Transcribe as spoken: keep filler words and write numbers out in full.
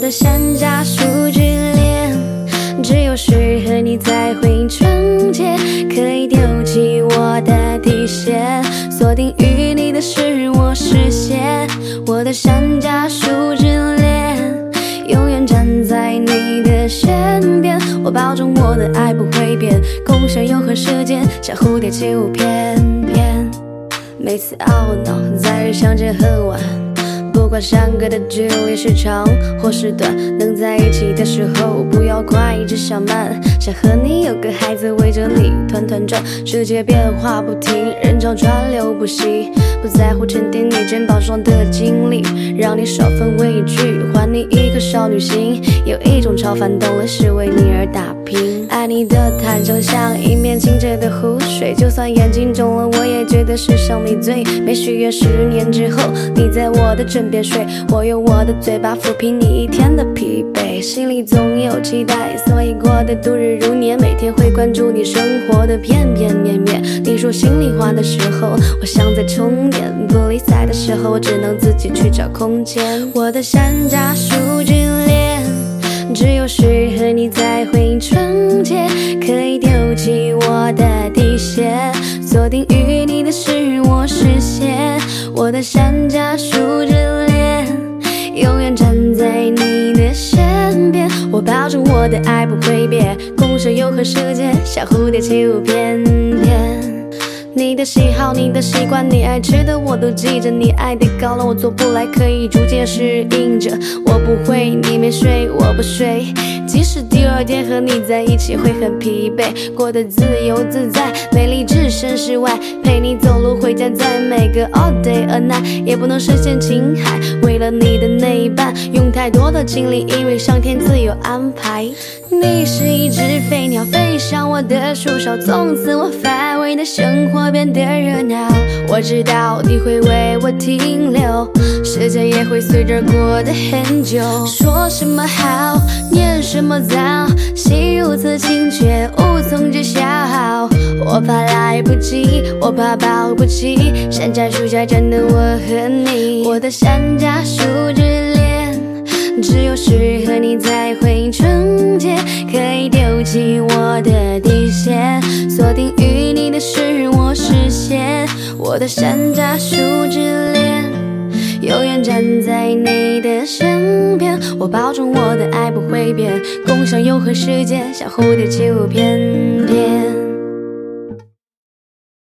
的山楂树之恋，只有适合你才会纯洁，可以丢弃我的底线，锁定于你的是我视线。我的山楂树之恋，永远站在你的身边，我保证我的爱不会变，共享永恒时间，像蝴蝶起舞翩翩。每次懊恼在日相见很晚，不管相隔的距离是长或是短，能在一起的时候不要快，只想慢，想和你有个孩子围着你团团转，世界变化不停，人潮川流不息，不在乎沉淀你肩膀上的经历，让你少分畏惧，还你一颗少女心，有一种超凡动了是为你而打拼。爱你的坦诚像一面清澈的湖水，就算眼睛肿了我也觉得世上你最美。许愿十年之后你在我的枕边睡，我用我的嘴巴抚平你一天的疲惫，心里总有期待，所以过得度日如年，每天会关注你生活的片片面面。你说心里话的时候我像在充电，不理睬的时候我只能自己去找空间。我的山楂树之恋，只有适合你才会纯洁，可以丢弃我的底线，锁定于你的是我视线。我的山楂树之恋，永远站在你的身边，我保证我的爱不会变，共享永恒时间，像蝴蝶起舞翩翩。你的喜好，你的习惯，你爱吃的我都记着，你爱的高了我做不来，可以逐渐适应着。我不会，你没睡，我不睡，即使第二天和你在一起会很疲惫，过得自由自在，美丽置身事外，陪你走路回家，在每个 all day a night， 也不能深陷情海，为了你的那一半，用太多的精力，因为上天自有安排。你是一只飞鸟，飞上我的树梢，从此我乏味的生活变得热闹。我知道你会为我停留，时间也会随着过得很久。说什么好，念什么糟，心如此清却无从知晓。我怕来不及，我怕抱不起，山楂树下站的我和你。我的山楂树之恋，只有适合你才会纯洁，可以丢弃我的底线，锁定于你的是我视线。我的山楂树之恋，永远站在你的身边，我保证我的爱不会变，共享永恒时间，像蝴蝶起舞翩